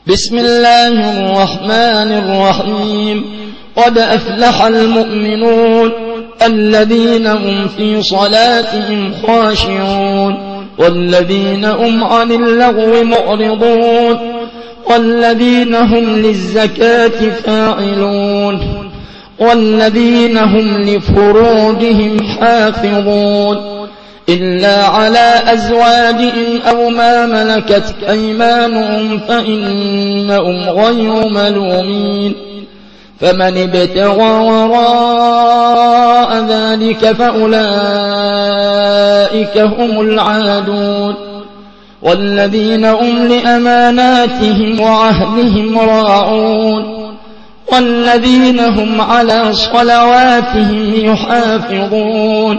بسم الله الرحمن الرحيم قد أفلح المؤمنون الذين هم في صلاتهم خاشعون والذين هم عن اللغو معرضون والذين هم للزكاة فاعلون والذين هم لفروجهم حافظون إلا على أزواجهم أو ما ملكت أيمانهم فإنهم غير ملومين فمن ابتغى وراء ذلك فأولئك هم العادون والذين هم لأماناتهم وعهدهم راعون والذين هم على صلواتهم يحافظون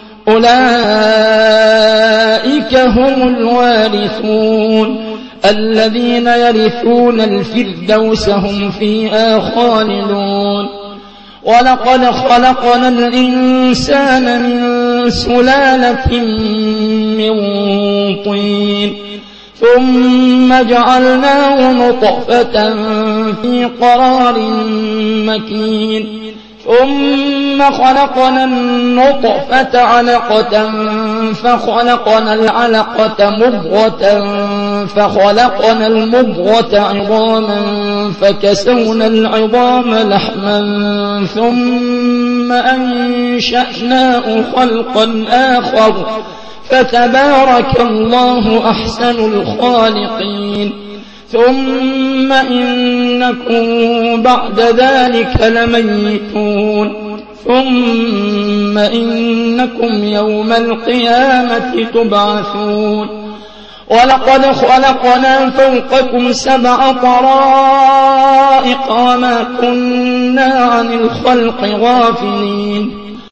أولئك هم الوارثون الذين يرثون الفردوس هم فيها خالدون ولقد خلقنا الإنسان من سلالة من طين ثم جعلناه نطفة في قرار مكين ثم خلقنا النطفة علقة فخلقنا العلقة مضغة فخلقنا المضغة عظاما فكسونا العظام لحما ثم أنشأناه خلقا آخر فتبارك الله أحسن الخالقين ثم إنكم بعد ذلك لميتون ثم إنكم يوم القيامة تبعثون ولقد خلقنا فوقكم 7 طرائق وما كنا عن الخلق غافلين